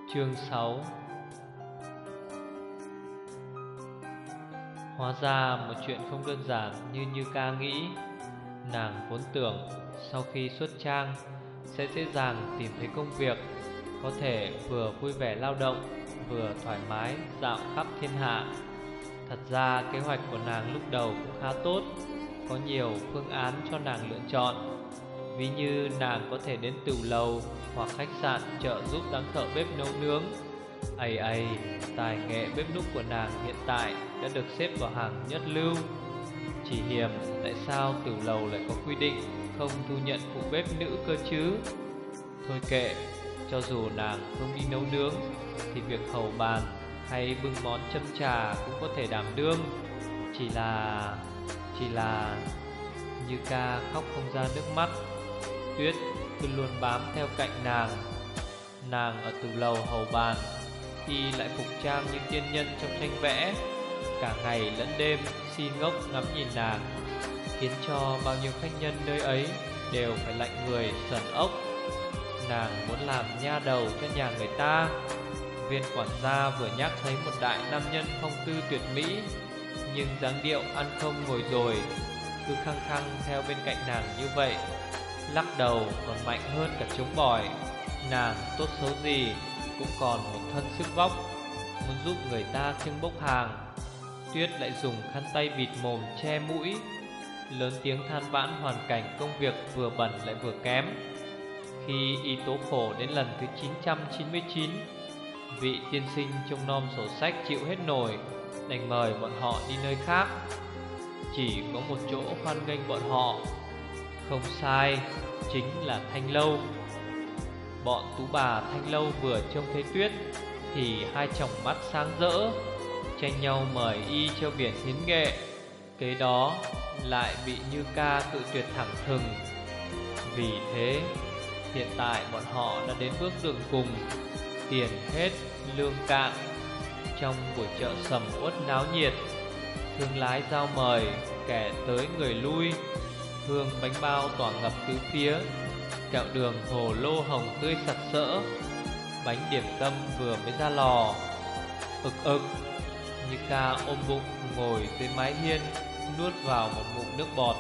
Chương 6. Hóa ra một chuyện không đơn giản như ca nghĩ. Nàng vốn tưởng sau khi xuất trang sẽ dễ dàng tìm thấy công việc, có thể vừa vui vẻ lao động, vừa thoải mái dạo khắp thiên hạ. Thật ra kế hoạch của nàng lúc đầu cũng khá tốt, có nhiều phương án cho nàng lựa chọn. Ví như nàng có thể đến tửu lầu hoặc khách sạn trợ giúp đám thợ bếp nấu nướng. Ấy, tài nghệ bếp núc của nàng hiện tại đã được xếp vào hàng nhất lưu. Chỉ hiềm tại sao tửu lầu lại có quy định không thu nhận phụ bếp nữ cơ chứ? Thôi kệ, cho dù nàng không đi nấu nướng thì việc hầu bàn hay bưng món châm trà cũng có thể đảm đương. Chỉ là Như ca khóc không ra nước mắt. Tuyết cứ luôn bám theo cạnh nàng. Nàng ở tửu lầu hầu bàn, y lại phục trang như tiên nhân trong tranh vẽ, cả ngày lẫn đêm si ngốc ngắm nhìn nàng, khiến cho bao nhiêu khách nhân nơi ấy đều phải lạnh người sờn ốc. Nàng muốn làm nha đầu cho nhà người ta. Viên quản gia vừa nhắc thấy một đại nam nhân phong tư tuyệt mỹ, nhưng dáng điệu ăn không ngồi rồi, cứ khăng khăng theo bên cạnh nàng như vậy, lắc đầu còn mạnh hơn cả trống bỏi. Nàng tốt xấu gì cũng còn một thân sức vóc, muốn giúp người ta trưng bốc hàng. Tuyết lại dùng khăn tay bịt mồm che mũi, lớn tiếng than vãn hoàn cảnh công việc vừa bẩn lại vừa kém. Khi y tố khổ đến lần thứ 999, vị tiên sinh trông nom sổ sách chịu hết nổi, đành mời bọn họ đi nơi khác. Chỉ có một chỗ hoan nghênh bọn họ, không sai, chính là Thanh Lâu. Bọn tú bà Thanh Lâu vừa trông thấy Tuyết thì hai tròng mắt sáng rỡ, tranh nhau mời y treo biển hiến nghệ. Kế đó lại bị Như ca cự tuyệt thẳng thừng. Vì thế hiện tại bọn họ đã đến bước đường cùng, tiền hết lương cạn. Trong buổi chợ sầm uất náo nhiệt, thương lái giao mời, kẻ tới người lui, hương bánh bao tỏa ngập tứ phía, kẹo đường hồ lô hồng tươi sặc sỡ, bánh điểm tâm vừa mới ra lò. Ực. Như ca ôm bụng ngồi dưới mái hiên, nuốt vào một ngụm nước bọt.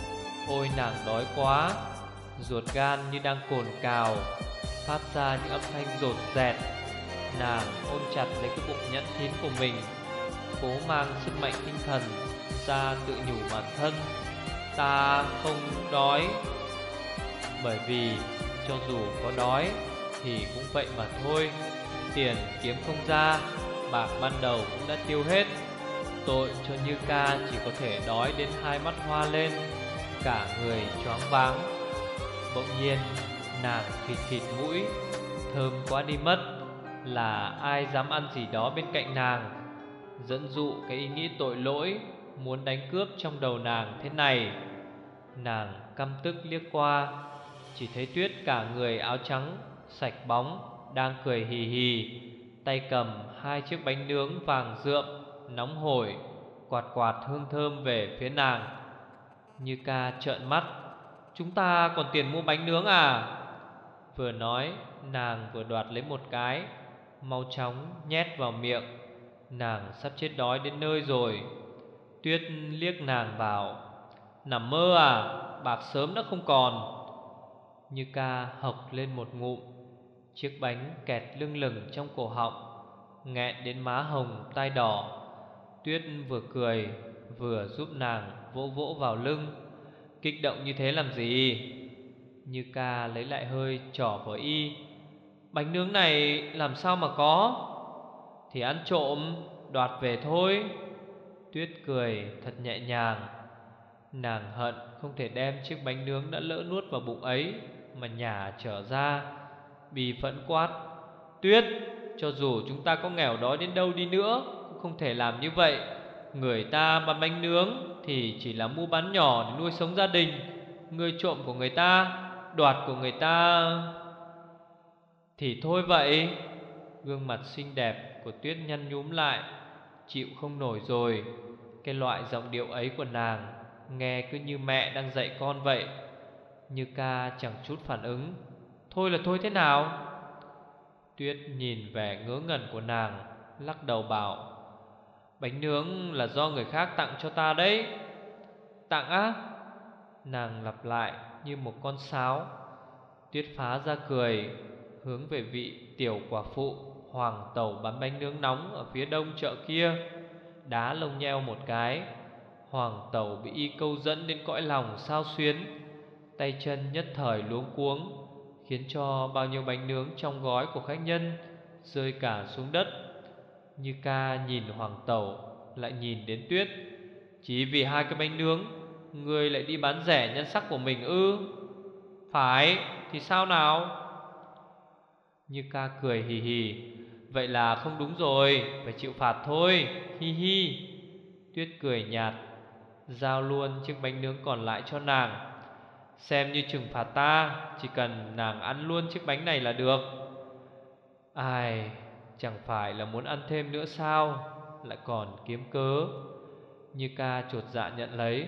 Ôi nàng đói quá, ruột gan như đang cồn cào, phát ra những âm thanh rột rẹt. Nàng ôm chặt lấy cái bụng nhẵn thín của mình, cố mang sức mạnh tinh thần ra tự nhủ bản thân: ta không đói. Bởi vì cho dù có đói thì cũng vậy mà thôi. Tiền kiếm không ra, bạc ban đầu cũng đã tiêu hết. Tội cho Như ca chỉ có thể đói đến hai mắt hoa lên, cả người choáng váng. Bỗng nhiên nàng khịt mũi, thơm quá đi mất. Là ai dám ăn gì đó bên cạnh nàng, dẫn dụ cái ý nghĩ tội lỗi muốn đánh cướp trong đầu nàng thế này. Nàng căm tức liếc qua, chỉ thấy Tuyết cả người áo trắng sạch bóng, đang cười hì hì, tay cầm hai chiếc bánh nướng vàng rượm nóng hổi, quạt hương thơm về phía nàng. Như ca trợn mắt: chúng ta còn tiền mua bánh nướng à? Vừa nói nàng vừa đoạt lấy một cái, mau chóng nhét vào miệng. Nàng sắp chết đói đến nơi rồi. Tuyết liếc nàng bảo: nằm mơ à, bạc sớm đã không còn. Như ca hộc lên một ngụm, chiếc bánh kẹt lưng lửng trong cổ họng, nghẹn đến má hồng tai đỏ. Tuyết vừa cười vừa giúp nàng vỗ vỗ vào lưng: kích động như thế làm gì? Như ca lấy lại hơi trỏ vào y: bánh nướng này làm sao mà có? Thì ăn trộm, đoạt về thôi. Tuyết cười thật nhẹ nhàng. Nàng hận không thể đem chiếc bánh nướng đã lỡ nuốt vào bụng ấy mà nhả trở ra, bì phẫn quát: Tuyết, cho dù chúng ta có nghèo đói đến đâu đi nữa cũng không thể làm như vậy. Người ta bán bánh nướng thì chỉ là mua bán nhỏ để nuôi sống gia đình. Ngươi trộm của người ta, đoạt của người ta thì thôi vậy. Gương mặt xinh đẹp của Tuyết nhăn nhúm lại, chịu không nổi rồi. Cái loại giọng điệu ấy của nàng nghe cứ như mẹ đang dạy con vậy. Như ca chẳng chút phản ứng: thôi là thôi thế nào? Tuyết nhìn vẻ ngớ ngẩn của nàng, lắc đầu bảo: Bánh nướng là do người khác tặng cho ta đấy. Tặng á? Nàng lặp lại như một con sáo. Tuyết phá ra cười, hướng về vị tiểu quả phụ hoàng tẩu bán bánh nướng nóng ở phía đông chợ kia, đá lông nheo một cái. Hoàng tẩu bị y câu dẫn đến cõi lòng xao xuyến, tay chân nhất thời luống cuống, khiến cho bao nhiêu bánh nướng trong gói của khách nhân rơi cả xuống đất. Như ca nhìn hoàng tẩu, lại nhìn đến Tuyết. Chỉ vì hai cái bánh nướng, ngươi lại đi bán rẻ nhan sắc của mình ư? Phải, thì sao nào? Như ca cười hì hì. Vậy là không đúng rồi, phải chịu phạt thôi, hi hi. Tuyết cười nhạt, giao luôn chiếc bánh nướng còn lại cho nàng. Xem như trừng phạt ta, chỉ cần nàng ăn luôn chiếc bánh này là được. Ai, chẳng phải là muốn ăn thêm nữa sao? Lại còn kiếm cớ. Như ca chột dạ nhận lấy.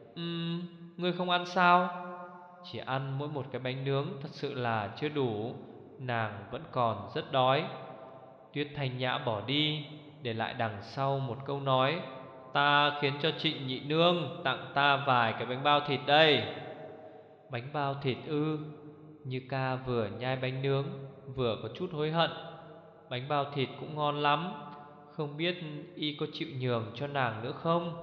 Ngươi không ăn sao? Chỉ ăn mỗi một cái bánh nướng thật sự là chưa đủ. Nàng vẫn còn rất đói. Tuyết thanh nhã bỏ đi, để lại đằng sau một câu nói: Ta khiến cho Trịnh nhị nương tặng ta vài cái bánh bao thịt đây. Bánh bao thịt ư? Như ca vừa nhai bánh nướng, vừa có chút hối hận. Bánh bao thịt cũng ngon lắm, không biết y có chịu nhường cho nàng nữa không?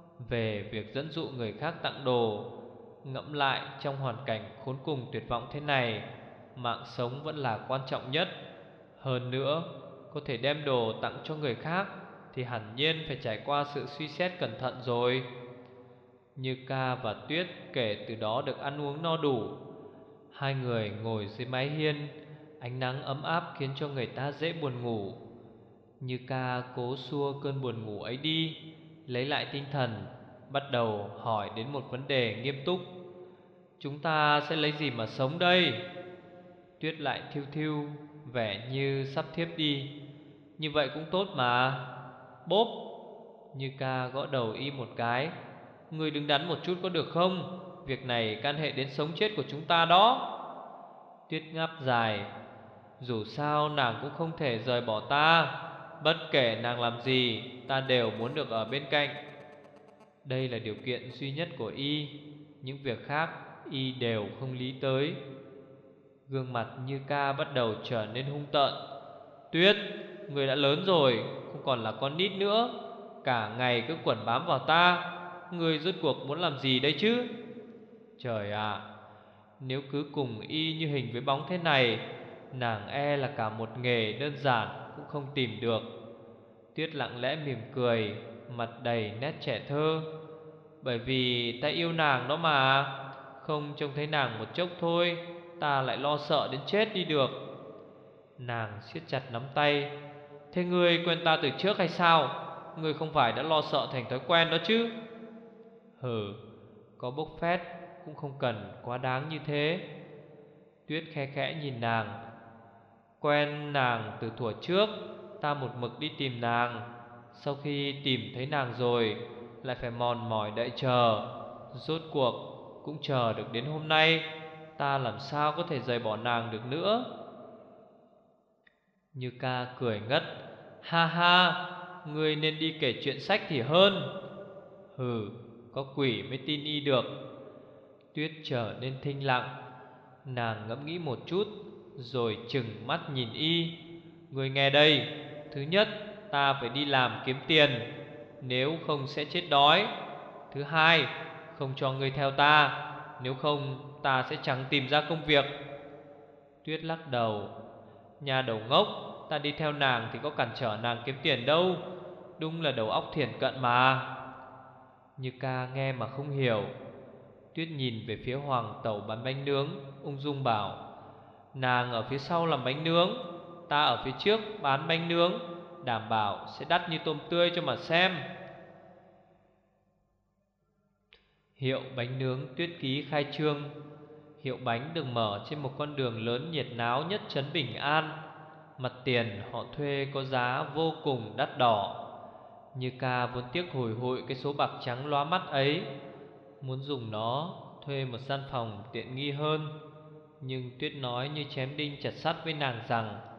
Về việc dẫn dụ người khác tặng đồ, ngẫm lại trong hoàn cảnh khốn cùng tuyệt vọng thế này, mạng sống vẫn là quan trọng nhất. Hơn nữa, có thể đem đồ tặng cho người khác thì hẳn nhiên phải trải qua sự suy xét cẩn thận rồi. Như ca và Tuyết kể từ đó được ăn uống no đủ. Hai người ngồi dưới mái hiên, ánh nắng ấm áp khiến cho người ta dễ buồn ngủ. Như ca cố xua cơn buồn ngủ ấy đi, lấy lại tinh thần, bắt đầu hỏi đến một vấn đề nghiêm túc. Chúng ta sẽ lấy gì mà sống đây? Tuyết lại thiêu thiêu, vẻ như sắp thiếp đi. Như vậy cũng tốt mà. Bốp! Như ca gõ đầu y một cái. Ngươi đứng đắn một chút có được không? Việc này can hệ đến sống chết của chúng ta đó. Tuyết ngáp dài. Dù sao nàng cũng không thể rời bỏ ta. Bất kể nàng làm gì, ta đều muốn được ở bên cạnh. Đây là điều kiện duy nhất của y. Những việc khác y đều không lý tới. Gương mặt Như ca bắt đầu trở nên hung tợn. Tuyết, người đã lớn rồi, không còn là con nít nữa. Cả ngày cứ quẩn bám vào ta. Người rốt cuộc muốn làm gì đây chứ? Trời ạ, nếu cứ cùng y như hình với bóng thế này, nàng e là cả một nghề đơn giản cũng không tìm được. Tuyết lặng lẽ mỉm cười, mặt đầy nét trẻ thơ. Bởi vì ta yêu nàng đó mà. Không trông thấy nàng một chốc thôi, ta lại lo sợ đến chết đi được. Nàng siết chặt nắm tay. Thế ngươi quen ta từ trước hay sao? Ngươi không phải đã lo sợ thành thói quen đó chứ? Hừ, có bốc phét cũng không cần quá đáng như thế. Tuyết khe khẽ nhìn nàng. Quen nàng từ thuở trước, ta một mực đi tìm nàng. Sau khi tìm thấy nàng rồi, lại phải mòn mỏi đợi chờ. Rốt cuộc cũng chờ được đến hôm nay. Ta làm sao có thể rời bỏ nàng được nữa? Như ca cười ngất. Ha ha, ngươi nên đi kể chuyện sách thì hơn. Hừ, có quỷ mới tin y được. Tuyết trở nên thinh lặng. Nàng ngẫm nghĩ một chút, rồi trừng mắt nhìn y. Ngươi nghe đây, thứ nhất, ta phải đi làm kiếm tiền, nếu không sẽ chết đói. Thứ hai, không cho ngươi theo ta, nếu không ta sẽ chẳng tìm ra công việc. Tuyết lắc đầu. Nhà đầu ngốc, ta đi theo nàng thì có cản trở nàng kiếm tiền đâu. Đúng là đầu óc thiển cận mà. Như ca nghe mà không hiểu. Tuyết nhìn về phía hoàng tẩu bán bánh nướng, ung dung bảo. Nàng ở phía sau làm bánh nướng, ta ở phía trước bán bánh nướng, đảm bảo sẽ đắt như tôm tươi cho mà xem. Hiệu bánh nướng Tuyết Ký khai trương. Hiệu bánh được mở trên một con đường lớn nhiệt náo nhất trấn Bình An. Mặt tiền họ thuê có giá vô cùng đắt đỏ. Như ca vốn tiếc hùi hụi cái số bạc trắng lóa mắt ấy, muốn dùng nó thuê một gian phòng tiện nghi hơn. Nhưng Tuyết nói như chém đinh chặt sắt với nàng rằng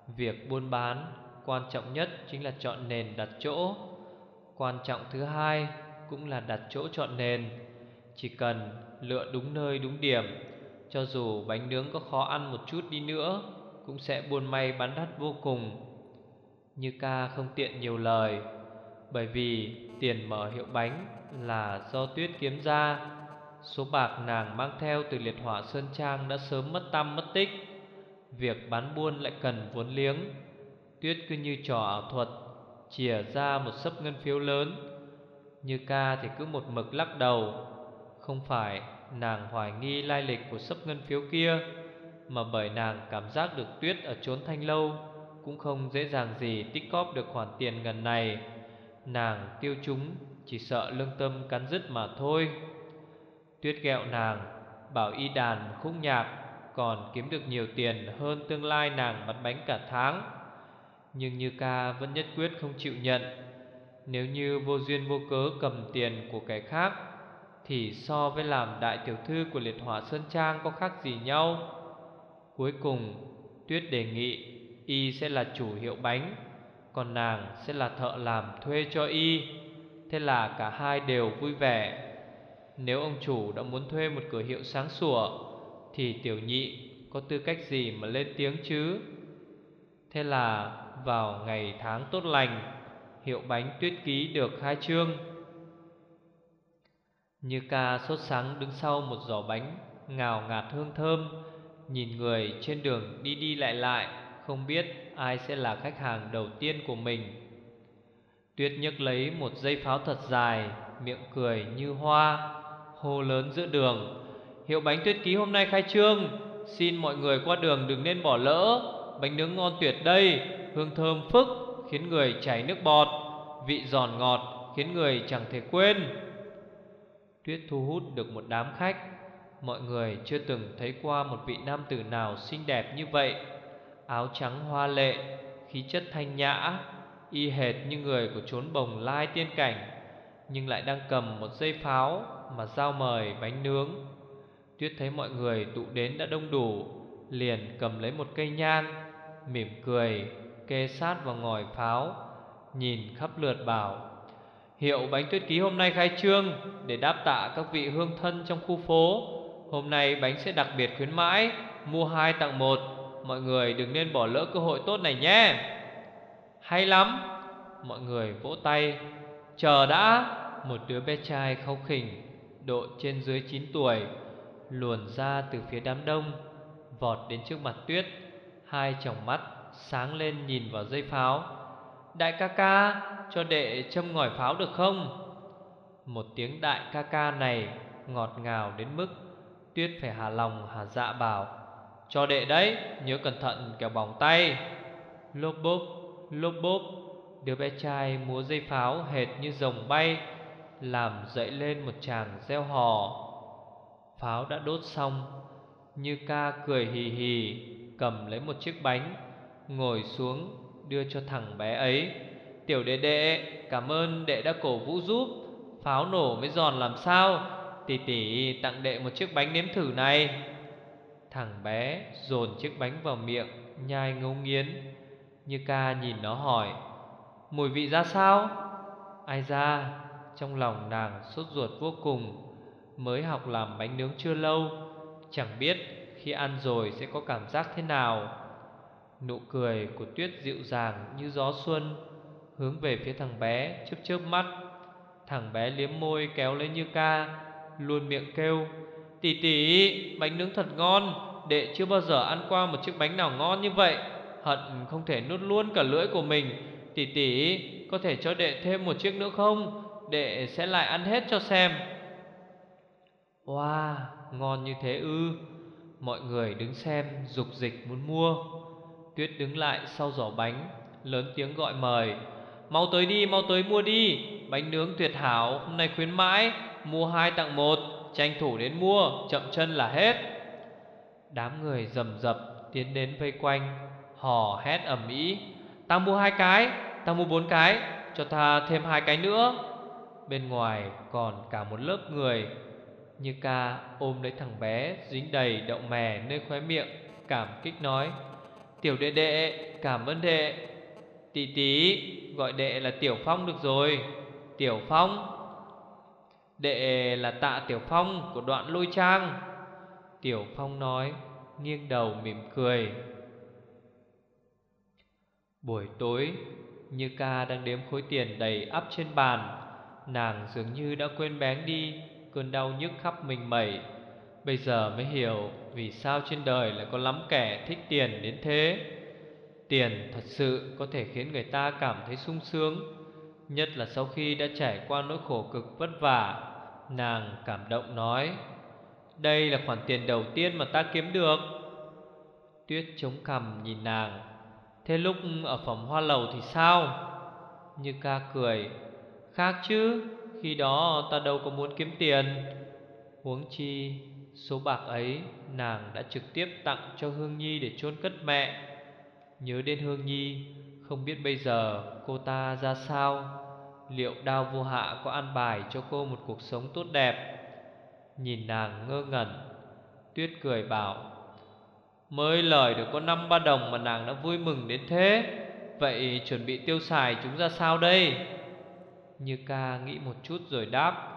Việc buôn bán, quan trọng nhất chính là chọn nền đặt chỗ. Quan trọng thứ hai cũng là đặt chỗ chọn nền. Chỉ cần lựa đúng nơi đúng điểm, cho dù bánh nướng có khó ăn một chút đi nữa cũng sẽ buôn may bán đắt vô cùng. Như Ca không tiện nhiều lời, bởi vì tiền mở hiệu bánh là do Tuyết kiếm ra. Số bạc nàng mang theo từ liệt hỏa Sơn Trang đã sớm mất tăm mất tích. Việc bán buôn lại cần vốn liếng. Tuyết cứ như trò ảo thuật, chìa ra một xấp ngân phiếu lớn. Như Ca thì cứ một mực lắc đầu. Không phải nàng hoài nghi lai lịch của xấp ngân phiếu kia, mà bởi nàng cảm giác được Tuyết ở chốn Thanh Lâu cũng không dễ dàng gì tích cóp được khoản tiền ngần này. Nàng tiêu chúng chỉ sợ lương tâm cắn rứt mà thôi. Tuyết ghẹo nàng, bảo y đàn khúc nhạc còn kiếm được nhiều tiền hơn tương lai nàng bán bánh cả tháng. Nhưng Như Ca vẫn nhất quyết không chịu nhận. Nếu như vô duyên vô cớ cầm tiền của kẻ khác thì so với làm đại tiểu thư của liệt hỏa Sơn Trang có khác gì nhau. Cuối cùng Tuyết đề nghị y sẽ là chủ hiệu bánh, còn nàng sẽ là thợ làm thuê cho y. Thế là cả hai đều vui vẻ. Nếu ông chủ đã muốn thuê một cửa hiệu sáng sủa thì tiểu nhị có tư cách gì mà lên tiếng chứ. Thế là vào ngày tháng tốt lành, hiệu bánh Tuyết Ký được khai trương. Như Ca sốt sắng đứng sau một giỏ bánh ngào ngạt hương thơm, nhìn người trên đường đi đi lại lại, không biết ai sẽ là khách hàng đầu tiên của mình. Tuyết nhấc lấy một dây pháo thật dài, miệng cười như hoa, hô lớn giữa đường: hiệu bánh Tuyết Ký hôm nay khai trương, xin mọi người qua đường đừng nên bỏ lỡ. Bánh nướng ngon tuyệt đây, hương thơm phức khiến người chảy nước bọt, vị giòn ngọt khiến người chẳng thể quên. Tuyết thu hút được một đám khách. Mọi người chưa từng thấy qua một vị nam tử nào xinh đẹp như vậy. Áo trắng hoa lệ, khí chất thanh nhã, y hệt như người của chốn Bồng Lai tiên cảnh, nhưng lại đang cầm một dây pháo mà giao mời bánh nướng. Tuyết thấy mọi người tụ đến đã đông đủ, liền cầm lấy một cây nhang, mỉm cười kê sát vào ngòi pháo, nhìn khắp lượt bảo: hiệu bánh Tuyết Ký hôm nay khai trương, để đáp tạ các vị hương thân trong khu phố. Hôm nay bánh sẽ đặc biệt khuyến mãi, mua 2 tặng 1. Mọi người đừng nên bỏ lỡ cơ hội tốt này nhé. Hay lắm, mọi người vỗ tay. Chờ đã. Một đứa bé trai kháu khỉnh, độ trên dưới 9 tuổi, luồn ra từ phía đám đông, vọt đến trước mặt Tuyết. Hai tròng mắt sáng lên nhìn vào dây pháo. Đại ca ca, cho đệ châm ngòi pháo được không? Một tiếng đại ca ca này ngọt ngào đến mức Tuyết phải hà lòng hà dạ bảo: cho đệ đấy, nhớ cẩn thận kẻo bỏng tay. Lốp bốp, lốp bốp, đứa bé trai múa dây pháo hệt như rồng bay, làm dậy lên một tràng reo hò. Pháo đã đốt xong, Như Ca cười hì hì, cầm lấy một chiếc bánh, ngồi xuống đưa cho thằng bé ấy. Tiểu đệ đệ, cảm ơn đệ đã cổ vũ giúp. Pháo nổ mới giòn làm sao. Tỷ tỷ tặng đệ một chiếc bánh nếm thử này. Thằng bé dồn chiếc bánh vào miệng, nhai ngấu nghiến. Như Ca nhìn nó hỏi: mùi vị ra sao? Ai ra, trong lòng nàng sốt ruột vô cùng. Mới học làm bánh nướng chưa lâu, chẳng biết khi ăn rồi sẽ có cảm giác thế nào. Nụ cười của Tuyết dịu dàng như gió xuân, hướng về phía thằng bé chớp chớp mắt. Thằng bé liếm môi kéo lấy Như Ca, luôn miệng kêu: tỷ tỷ, bánh nướng thật ngon. Đệ chưa bao giờ ăn qua một chiếc bánh nào ngon như vậy. Hận không thể nuốt luôn cả lưỡi của mình. Tỷ tỷ, có thể cho đệ thêm một chiếc nữa không? Đệ sẽ lại ăn hết cho xem. Wow, ngon như thế ư? Mọi người đứng xem rục dịch muốn mua. Tuyết đứng lại sau giỏ bánh, lớn tiếng gọi mời: mau tới đi, mau tới mua đi. Bánh nướng tuyệt hảo, hôm nay khuyến mãi, mua 2 tặng 1. Tranh thủ đến mua, chậm chân là hết. Đám người rầm rập tiến đến vây quanh, hò hét ầm ĩ: ta mua 2 cái, ta mua 4 cái, cho ta thêm 2 cái nữa. Bên ngoài còn cả một lớp người. Như Ca ôm lấy thằng bé dính đầy đậu mè nơi khóe miệng, cảm kích nói: Tiểu đệ đệ, cảm ơn đệ. Tỷ tỷ, gọi đệ là Tiểu Phong được rồi. Tiểu Phong. Đệ là Tạ Tiểu Phong của Đoạn Lôi Trang. Tiểu Phong nói, nghiêng đầu mỉm cười. Buổi tối, Như Ca đang đếm khối tiền đầy ắp trên bàn. Nàng dường như đã quên bén đi cơn đau nhức khắp mình mẩy. Bây giờ mới hiểu vì sao trên đời lại có lắm kẻ thích tiền đến thế. Tiền thật sự có thể khiến người ta cảm thấy sung sướng, nhất là sau khi đã trải qua nỗi khổ cực vất vả. Nàng cảm động nói, đây là khoản tiền đầu tiên mà ta kiếm được. Tuyết chống cằm nhìn nàng. Thế lúc ở phòng hoa lầu thì sao? Như Ca cười, khác chứ, khi đó ta đâu có muốn kiếm tiền. Huống chi số bạc ấy nàng đã trực tiếp tặng cho Hương Nhi để chôn cất mẹ. Nhớ đến Hương Nhi, không biết bây giờ cô ta ra sao. Liệu Đao Vô Hạ có an bài cho cô một cuộc sống tốt đẹp? Nhìn nàng ngơ ngẩn, Tuyết cười bảo, mới lời được có 5-3 đồng mà nàng đã vui mừng đến thế. Vậy chuẩn bị tiêu xài chúng ra sao đây? Như Ca nghĩ một chút rồi đáp,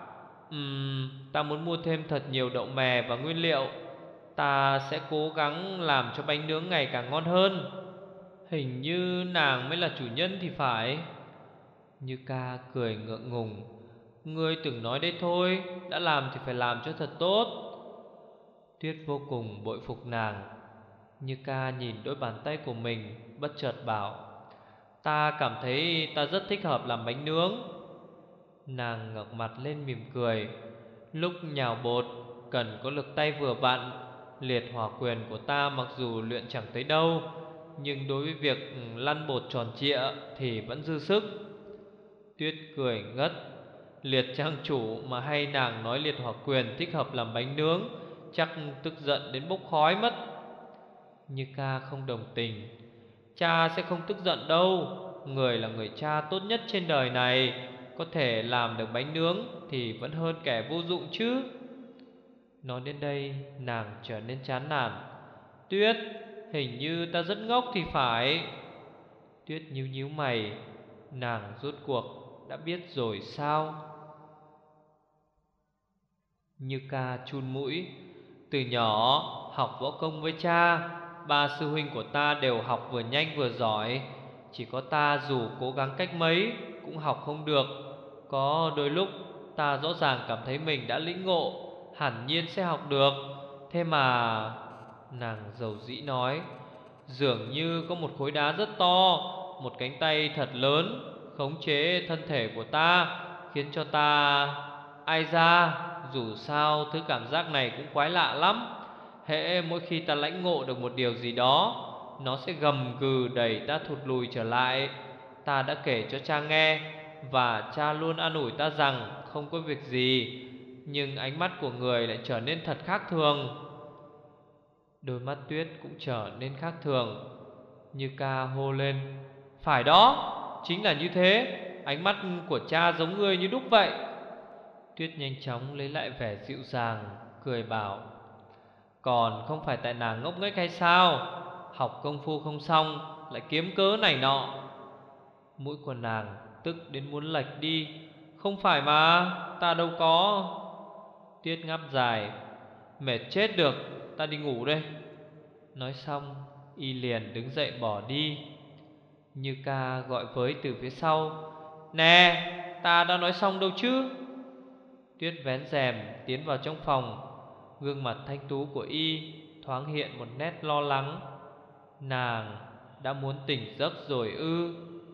ta muốn mua thêm thật nhiều đậu mè và nguyên liệu. Ta sẽ cố gắng làm cho bánh nướng ngày càng ngon hơn. Hình như nàng mới là chủ nhân thì phải. Như Ca cười ngượng ngùng, ngươi từng nói đấy thôi, đã làm thì phải làm cho thật tốt. Tuyết vô cùng bội phục nàng. Như Ca nhìn đôi bàn tay của mình, bất chợt bảo, ta cảm thấy ta rất thích hợp làm bánh nướng. Nàng ngẩng mặt lên mỉm cười. Lúc nhào bột cần có lực tay vừa vặn. Liệt hỏa quyền của ta mặc dù luyện chẳng tới đâu, nhưng đối với việc lăn bột tròn trịa thì vẫn dư sức. Tuyết cười ngất. Liệt trang chủ mà hay nàng nói liệt hỏa quyền thích hợp làm bánh nướng, chắc tức giận đến bốc khói mất. Như Ca không đồng tình. Cha sẽ không tức giận đâu. Người là người cha tốt nhất trên đời này, có thể làm được bánh nướng thì vẫn hơn kẻ vô dụng chứ. Nói đến đây nàng trở nên chán nản. Tuyết, hình như ta rất ngốc thì phải. Tuyết nhíu nhíu mày. Nàng rốt cuộc đã biết rồi sao? Như Ca chun mũi. Từ nhỏ học võ công với cha, ba sư huynh của ta đều học vừa nhanh vừa giỏi. Chỉ có ta dù cố gắng cách mấy cũng học không được. Có đôi lúc ta rõ ràng cảm thấy mình đã lĩnh ngộ, hẳn nhiên sẽ học được. Thế mà, nàng dầu dĩ nói, dường như có một khối đá rất to, một cánh tay thật lớn khống chế thân thể của ta, khiến cho ta... Ai ra, dù sao thứ cảm giác này cũng quái lạ lắm. Hễ mỗi khi ta lãnh ngộ được một điều gì đó, nó sẽ gầm gừ đẩy ta thụt lùi trở lại. Ta đã kể cho cha nghe, và cha luôn an ủi ta rằng không có việc gì. Nhưng ánh mắt của người lại trở nên thật khác thường. Đôi mắt Tuyết cũng trở nên khác thường. Như Ca hô lên, phải đó, chính là như thế. Ánh mắt của cha giống ngươi như đúc vậy. Tuyết nhanh chóng lấy lại vẻ dịu dàng, cười bảo, còn không phải tại nàng ngốc nghếch hay sao? Học công phu không xong lại kiếm cớ này nọ. Mũi của nàng tức đến muốn lệch đi. Không phải mà, ta đâu có. Tuyết ngáp dài, mệt chết được, ta đi ngủ đây. Nói xong y liền đứng dậy bỏ đi. Như Ca gọi với từ phía sau, nè, ta đã nói xong đâu chứ. Tuyết vén rèm tiến vào trong phòng. Gương mặt thanh tú của y thoáng hiện một nét lo lắng. Nàng đã muốn tỉnh giấc rồi ư?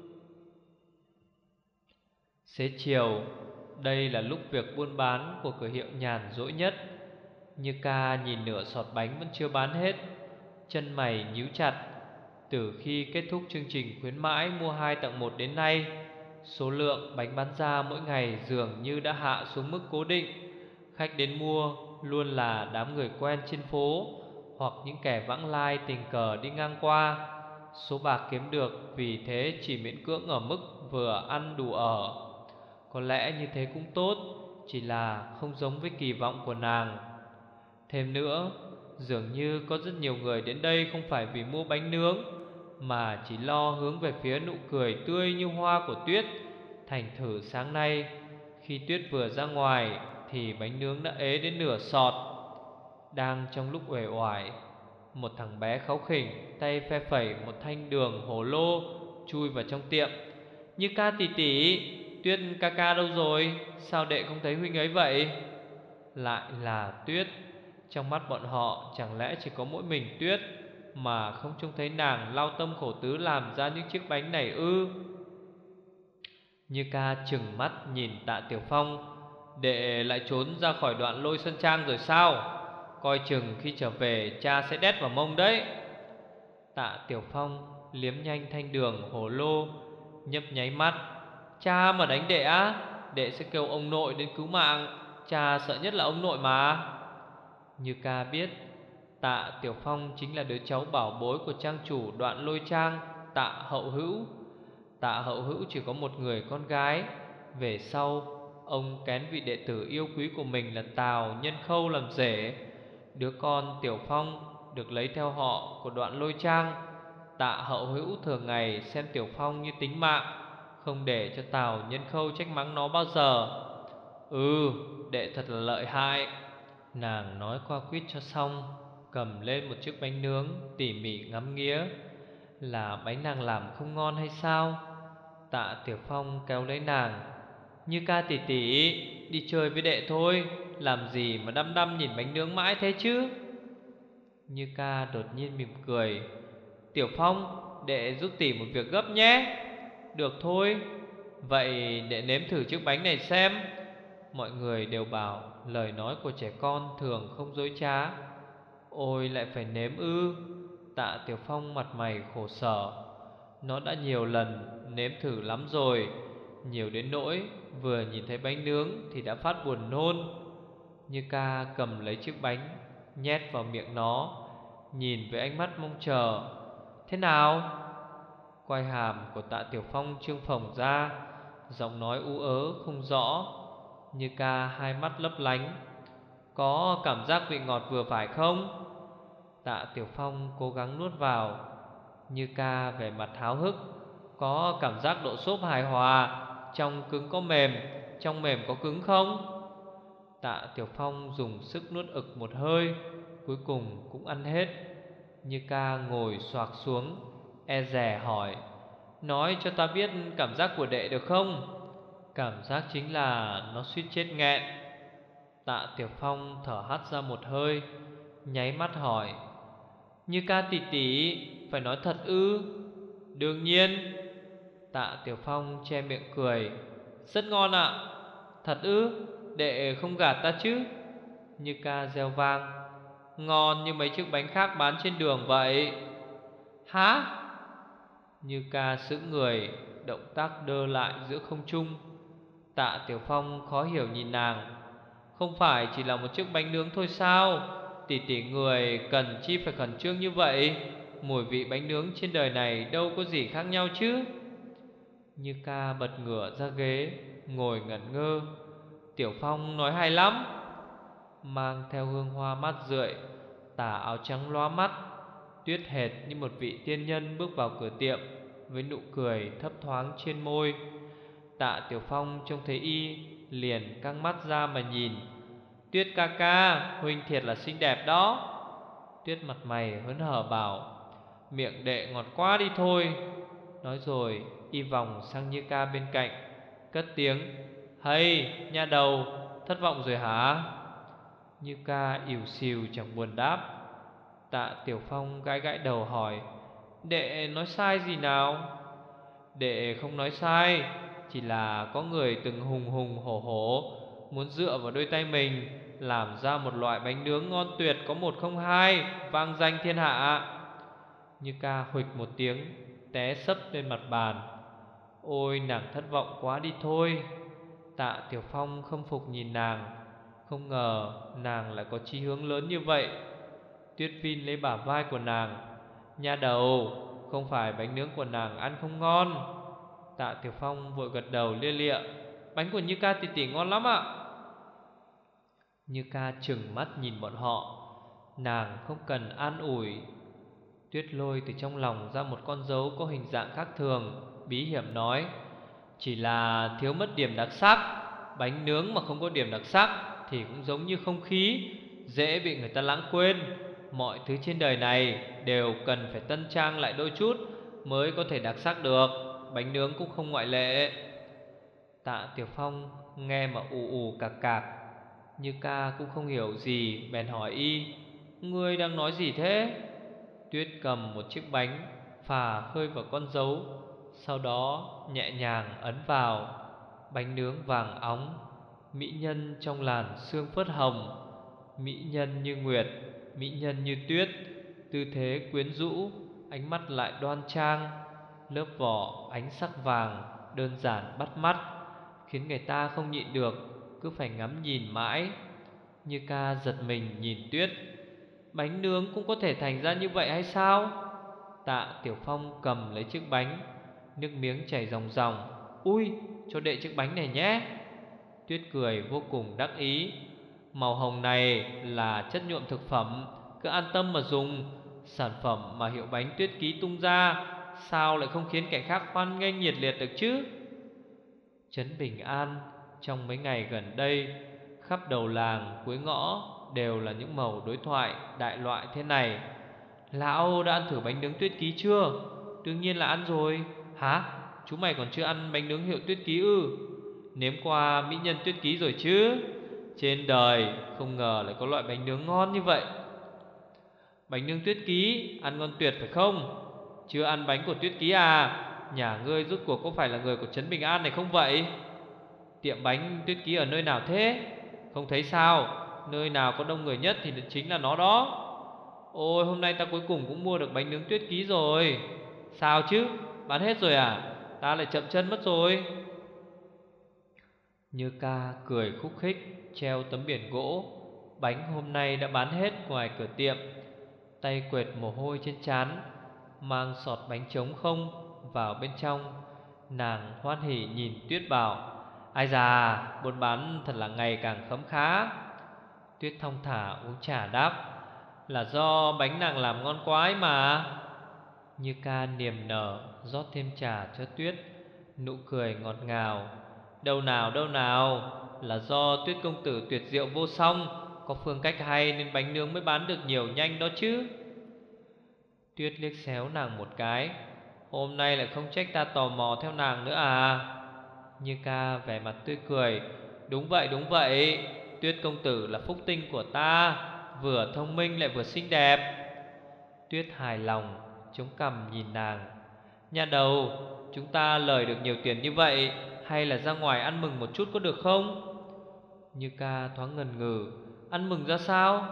Xế chiều, đây là lúc việc buôn bán của cửa hiệu nhàn rỗi nhất. Như Ca nhìn nửa sọt bánh vẫn chưa bán hết, chân mày nhíu chặt. Từ khi kết thúc chương trình khuyến mãi mua 2 tặng 1 đến nay, số lượng bánh bán ra mỗi ngày dường như đã hạ xuống mức cố định. Khách đến mua luôn là đám người quen trên phố, hoặc những kẻ vãng lai tình cờ đi ngang qua. Số bạc kiếm được vì thế chỉ miễn cưỡng ở mức vừa ăn đủ ở. Có lẽ như thế cũng tốt, chỉ là không giống với kỳ vọng của nàng. Thêm nữa, dường như có rất nhiều người đến đây không phải vì mua bánh nướng, mà chỉ lo hướng về phía nụ cười tươi như hoa của Tuyết. Thành thử sáng nay, khi Tuyết vừa ra ngoài thì bánh nướng đã ế đến nửa sọt. Đang trong lúc uể oải, một thằng bé kháu khỉnh tay phe phẩy một thanh đường hổ lô chui vào trong tiệm. Như Ca tỷ tỷ, Tuyết ca ca đâu rồi? Sao đệ không thấy huynh ấy vậy? Lại là Tuyết. Trong mắt bọn họ chẳng lẽ chỉ có mỗi mình Tuyết mà không trông thấy nàng lao tâm khổ tứ làm ra những chiếc bánh này ư? Như Ca trừng mắt nhìn Tạ Tiểu Phong. Đệ lại trốn ra khỏi Đoạn Lôi Sơn Trang rồi sao? Coi chừng khi trở về cha sẽ đét vào mông đấy. Tạ Tiểu Phong liếm nhanh thanh đường hổ lô, nhấp nháy mắt. Cha mà đánh đệ á, đệ sẽ kêu ông nội đến cứu mạng. Cha sợ nhất là ông nội mà. Như Ca biết Tạ Tiểu Phong chính là đứa cháu bảo bối của trang chủ Đoạn Lôi Trang, Tạ Hậu Hữu. Tạ Hậu Hữu chỉ có một người con gái. Về sau ông kén vị đệ tử yêu quý của mình là Tào Nhân Khâu làm rể. Đứa con Tiểu Phong được lấy theo họ của Đoạn Lôi Trang. Tạ Hậu Hữu thường ngày xem Tiểu Phong như tính mạng, không để cho Tào Nhân Khâu trách mắng nó bao giờ. Đệ thật là lợi hại. Nàng nói qua quýt cho xong, cầm lên một chiếc bánh nướng tỉ mỉ ngắm nghía. Là bánh nàng làm không ngon hay sao? Tạ Tiểu Phong kéo lấy nàng. Như Ca tỷ tỷ, đi chơi với đệ thôi, làm gì mà đăm đăm nhìn bánh nướng mãi thế chứ? Như Ca đột nhiên mỉm cười. Tiểu Phong, đệ giúp tỷ một việc gấp nhé. Được thôi. Vậy đệ nếm thử chiếc bánh này xem. Mọi người đều bảo lời nói của trẻ con thường không dối trá. Ôi lại phải nếm ư? Tạ Tiểu Phong mặt mày khổ sở. Nó đã nhiều lần nếm thử lắm rồi, nhiều đến nỗi vừa nhìn thấy bánh nướng thì đã phát buồn nôn. Như Ca cầm lấy chiếc bánh, nhét vào miệng nó, nhìn với ánh mắt mong chờ. Thế nào? Quai hàm của Tạ Tiểu Phong trương phồng ra, giọng nói ú ớ không rõ. Như Ca hai mắt lấp lánh. Có cảm giác vị ngọt vừa phải không? Tạ Tiểu Phong cố gắng nuốt vào. Như Ca vẻ mặt háo hức. Có cảm giác độ xốp hài hòa, trong cứng có mềm, trong mềm có cứng không? Tạ Tiểu Phong dùng sức nuốt ực một hơi, cuối cùng cũng ăn hết. Như Ca ngồi xoạc xuống, e dè hỏi. Nói cho ta biết cảm giác của đệ được không? Cảm giác chính là nó suýt chết nghẹn. Tạ Tiểu Phong thở hắt ra một hơi, nháy mắt hỏi. Như Ca tỷ tỷ, phải nói thật ư? Đương nhiên. Tạ Tiểu Phong che miệng cười. Rất ngon ạ. Thật ư? Đệ không gạt ta chứ? Như Ca reo vang. Ngon như mấy chiếc bánh khác bán trên đường vậy. Hả? Như Ca sững người, động tác đơ lại giữa không trung. Tạ Tiểu Phong khó hiểu nhìn nàng. Không phải chỉ là một chiếc bánh nướng thôi sao? Tỷ tỷ người cần chi phải khẩn trương như vậy? Mùi vị bánh nướng trên đời này đâu có gì khác nhau chứ? Như Ca bật ngửa ra ghế, ngồi ngẩn ngơ. Tiểu Phong nói hay lắm. Mang theo hương hoa mát rượi, tà áo trắng lóa mắt, Tuyết hệt như một vị tiên nhân bước vào cửa tiệm, với nụ cười thấp thoáng trên môi. Tạ Tiểu Phong trông thấy y liền căng mắt ra mà nhìn. Tuyết ca ca, huynh thiệt là xinh đẹp đó. Tuyết mặt mày hớn hở bảo. Miệng đệ ngọt quá đi thôi. Nói rồi y vòng sang Như Ca bên cạnh, cất tiếng. Hay, nha đầu, thất vọng rồi hả? Như Ca ỉu xìu chẳng buồn đáp. Tạ Tiểu Phong gãi gãi đầu hỏi. Đệ nói sai gì nào? Đệ không nói sai, chỉ là có người từng hùng hùng hổ hổ muốn dựa vào đôi tay mình làm ra một loại bánh nướng ngon tuyệt có một không hai, vang danh thiên hạ. Như Ca huỵch một tiếng, té sấp lên mặt bàn. Ôi nàng thất vọng quá đi thôi. Tạ Tiểu Phong khâm phục nhìn nàng. Không ngờ nàng lại có chí hướng lớn như vậy. Tuyết Vin lấy bả vai của nàng. Nha đầu, không phải bánh nướng của nàng ăn không ngon. Tạ Tiểu Phong vội gật đầu lia lịa. Bánh của Như Ca tỷ tỷ ngon lắm ạ. Như Ca trừng mắt nhìn bọn họ. Nàng không cần an ủi. Tuyết lôi từ trong lòng ra một con dấu có hình dạng khác thường, bí hiểm nói: chỉ là thiếu mất điểm đặc sắc. Bánh nướng mà không có điểm đặc sắc thì cũng giống như không khí, dễ bị người ta lãng quên. Mọi thứ trên đời này đều cần phải tân trang lại đôi chút mới có thể đặc sắc được. Bánh nướng cũng không ngoại lệ. Tạ Tiểu Phong nghe mà ù ù cạc cạc. Như ca cũng không hiểu gì, bèn hỏi y: ngươi đang nói gì thế? Tuyết cầm một chiếc bánh, phà khơi vào con dấu, sau đó nhẹ nhàng ấn vào. Bánh nướng vàng óng, mỹ nhân trong làn sương phớt hồng, mỹ nhân như nguyệt, mỹ nhân như tuyết, tư thế quyến rũ, ánh mắt lại đoan trang. Lớp vỏ ánh sắc vàng đơn giản bắt mắt, khiến người ta không nhịn được cứ phải ngắm nhìn mãi. Như ca giật mình nhìn Tuyết: bánh nướng cũng có thể thành ra như vậy hay sao? Tạ Tiểu Phong cầm lấy chiếc bánh, nước miếng chảy ròng ròng: ui, cho đệ chiếc bánh này nhé. Tuyết cười vô cùng đắc ý: màu hồng này là chất nhuộm thực phẩm, cứ an tâm mà dùng. Sản phẩm mà hiệu bánh Tuyết ký tung ra, sao lại không khiến kẻ khác hoan nghênh nhiệt liệt được chứ? Trấn Bình An trong mấy ngày gần đây, khắp đầu làng cuối ngõ đều là những mẩu đối thoại đại loại thế này: lão đã ăn thử bánh nướng Tuyết ký chưa? Đương nhiên là ăn rồi. Hả? Chúng mày còn chưa ăn bánh nướng hiệu Tuyết ký ư? Nếm qua mỹ nhân Tuyết ký rồi chứ? Trên đời không ngờ lại có loại bánh nướng ngon như vậy. Bánh nướng Tuyết ký ăn ngon tuyệt phải không? Chưa ăn bánh của Tuyết ký à? Nhà ngươi rốt cuộc có phải là người của trấn Bình An này không vậy? Tiệm bánh Tuyết ký ở nơi nào thế? Không thấy sao? Nơi nào có đông người nhất thì chính là nó đó. Ôi, hôm nay ta cuối cùng cũng mua được bánh nướng Tuyết ký rồi. Sao chứ? Bán hết rồi à? Ta lại chậm chân mất rồi. Như ca cười khúc khích, treo tấm biển gỗ: bánh hôm nay đã bán hết ngoài cửa tiệm. Tay quệt mồ hôi trên trán, mang sọt bánh trống không vào bên trong. Nàng hoan hỉ nhìn Tuyết bảo: ai già, buôn bán thật là ngày càng khấm khá. Tuyết thong thả uống trà đáp: là do bánh nàng làm ngon quá ấy mà. Như ca niềm nở rót thêm trà cho Tuyết, nụ cười ngọt ngào: đâu nào, là do Tuyết công tử tuyệt diệu vô song, có phương cách hay nên bánh nướng mới bán được nhiều nhanh đó chứ. Tuyết liếc xéo nàng một cái: hôm nay lại không trách ta tò mò theo nàng nữa à? Như ca vẻ mặt tươi cười: đúng vậy, Tuyết công tử là phúc tinh của ta, vừa thông minh lại vừa xinh đẹp. Tuyết hài lòng chống cằm nhìn nàng: nhà đầu, chúng ta lời được nhiều tiền như vậy, hay là ra ngoài ăn mừng một chút có được không? Như ca thoáng ngần ngừ: ăn mừng ra sao?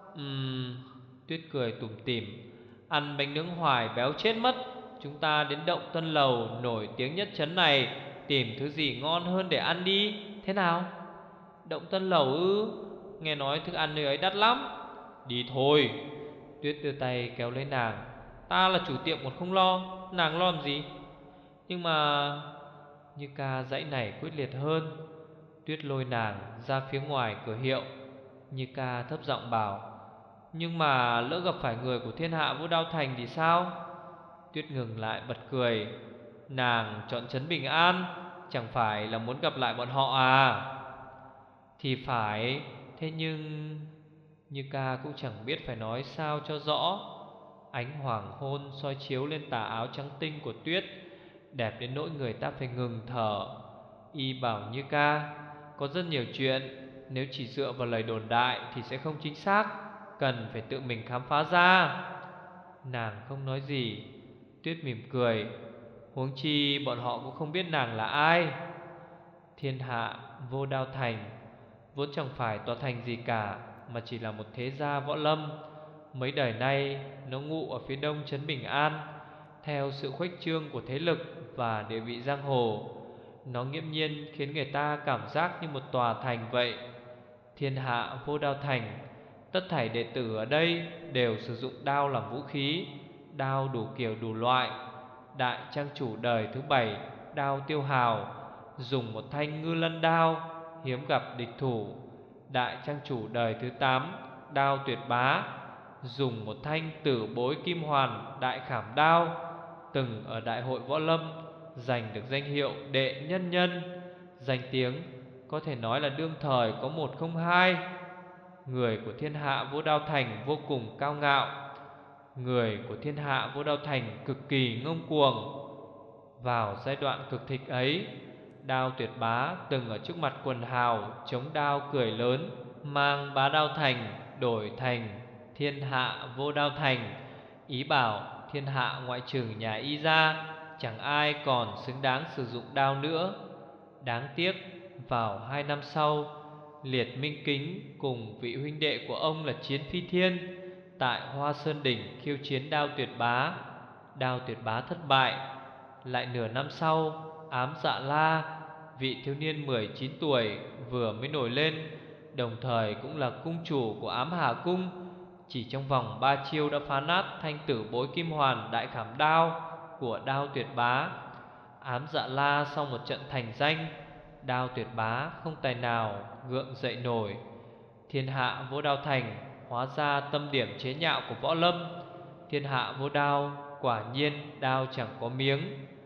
Tuyết cười tủm tỉm: ăn bánh nướng hoài béo chết mất. Chúng ta đến động Tân Lầu nổi tiếng nhất trấn này, tìm thứ gì ngon hơn để ăn đi, thế nào? Động Tân Lầu ư? Nghe nói thức ăn nơi ấy đắt lắm. Đi thôi. Tuyết đưa tay kéo lấy nàng: ta là chủ tiệm còn không lo, nàng lo làm gì? Nhưng mà... Như ca dãy này quyết liệt hơn. Tuyết lôi nàng ra phía ngoài cửa hiệu. Như ca thấp giọng bảo: nhưng mà lỡ gặp phải người của thiên hạ Vũ Đao Thành thì sao? Tuyết ngừng lại bật cười: nàng chọn trấn Bình An, chẳng phải là muốn gặp lại bọn họ à? Thì phải, thế nhưng... Như ca cũng chẳng biết phải nói sao cho rõ. Ánh hoàng hôn soi chiếu lên tà áo trắng tinh của Tuyết, đẹp đến nỗi người ta phải ngừng thở. Y bảo Như ca: có rất nhiều chuyện, nếu chỉ dựa vào lời đồn đại thì sẽ không chính xác, cần phải tự mình khám phá ra. Nàng không nói gì. Tuyết mỉm cười: huống chi bọn họ cũng không biết nàng là ai. Thiên hạ Vô Đao Thành vốn chẳng phải tòa thành gì cả, mà chỉ là một thế gia võ lâm. Mấy đời nay nó ngụ ở phía đông trấn Bình An. Theo sự khuếch trương của thế lực và địa vị giang hồ, nó nghiễm nhiên khiến người ta cảm giác như một tòa thành vậy. Thiên hạ Vô Đao Thành, tất thảy đệ tử ở đây đều sử dụng đao làm vũ khí. Đao đủ kiểu đủ loại. Đại trang chủ đời thứ 7, đao Tiêu Hào, dùng một thanh ngư lân đao, hiếm gặp địch thủ. Đại trang chủ đời thứ 8, đao Tuyệt Bá, dùng một thanh tử bối kim hoàn đại khảm đao, từng ở đại hội võ lâm giành được danh hiệu đệ nhân nhân. Danh tiếng có thể nói là đương thời có một không hai. Người của thiên hạ Vô Đao Thành vô cùng cao ngạo, người của thiên hạ Vô Đao Thành cực kỳ ngông cuồng. Vào giai đoạn cực thịnh ấy, Đao Tuyệt Bá từng ở trước mặt quần hào chống đao cười lớn, mang Bá Đao Thành đổi thành Thiên Hạ Vô Đao Thành, ý bảo thiên hạ ngoại trừ nhà y ra, chẳng ai còn xứng đáng sử dụng đao nữa. Đáng tiếc vào 2 năm sau, Liệt Minh Kính cùng vị huynh đệ của ông là Chiến Phi Thiên tại Hoa Sơn Đỉnh khiêu chiến Đao Tuyệt Bá. Đao Tuyệt Bá thất bại. Lại nửa năm sau, Ám Dạ La, vị thiếu niên 19 tuổi vừa mới nổi lên, đồng thời cũng là cung chủ của Ám Hà Cung, chỉ trong vòng 3 chiêu đã phá nát thanh tử bối kim hoàn đại khảm đao của Đao Tuyệt Bá. Ám Dạ La sau một trận thành danh, Đao Tuyệt Bá không tài nào gượng dậy nổi. Thiên hạ Vô Đao Thành hóa ra tâm điểm chế nhạo của võ lâm. Thiên hạ vô đao, quả nhiên đao chẳng có miếng.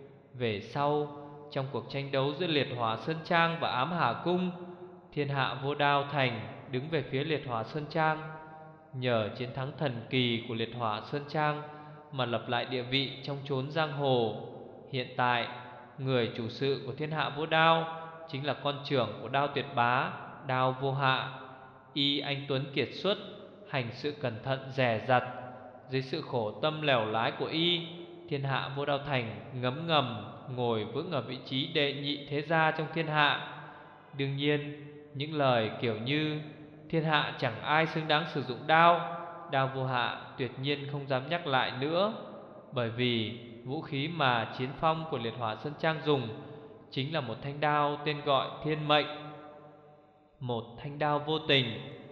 Về sau, trong cuộc tranh đấu giữa Liệt Hỏa Sơn Trang và Ám Hà Cung, Thiên hạ Vô Đao Thành đứng về phía Liệt Hỏa Sơn Trang. Nhờ chiến thắng thần kỳ của Liệt Hỏa Sơn Trang mà lập lại địa vị trong chốn giang hồ. Hiện tại, người chủ sự của Thiên hạ Vô Đao chính là con trưởng của Đao Tuyệt Bá, Đao Vô Hạ. Y anh tuấn kiệt xuất, hành sự cẩn thận dè dặt. Dưới sự khổ tâm lèo lái của y, Thiên hạ Vô Đao Thành ngấm ngầm ngồi vững ở vị trí đệ nhị thế gia trong thiên hạ. Đương nhiên, những lời kiểu như thiên hạ chẳng ai xứng đáng sử dụng đao, Đao Vô Hạ tuyệt nhiên không dám nhắc lại nữa. Bởi vì vũ khí mà Chiến Phong của Liệt Hỏa Sơn Trang dùng chính là một thanh đao tên gọi Thiên Mệnh, một thanh đao vô tình.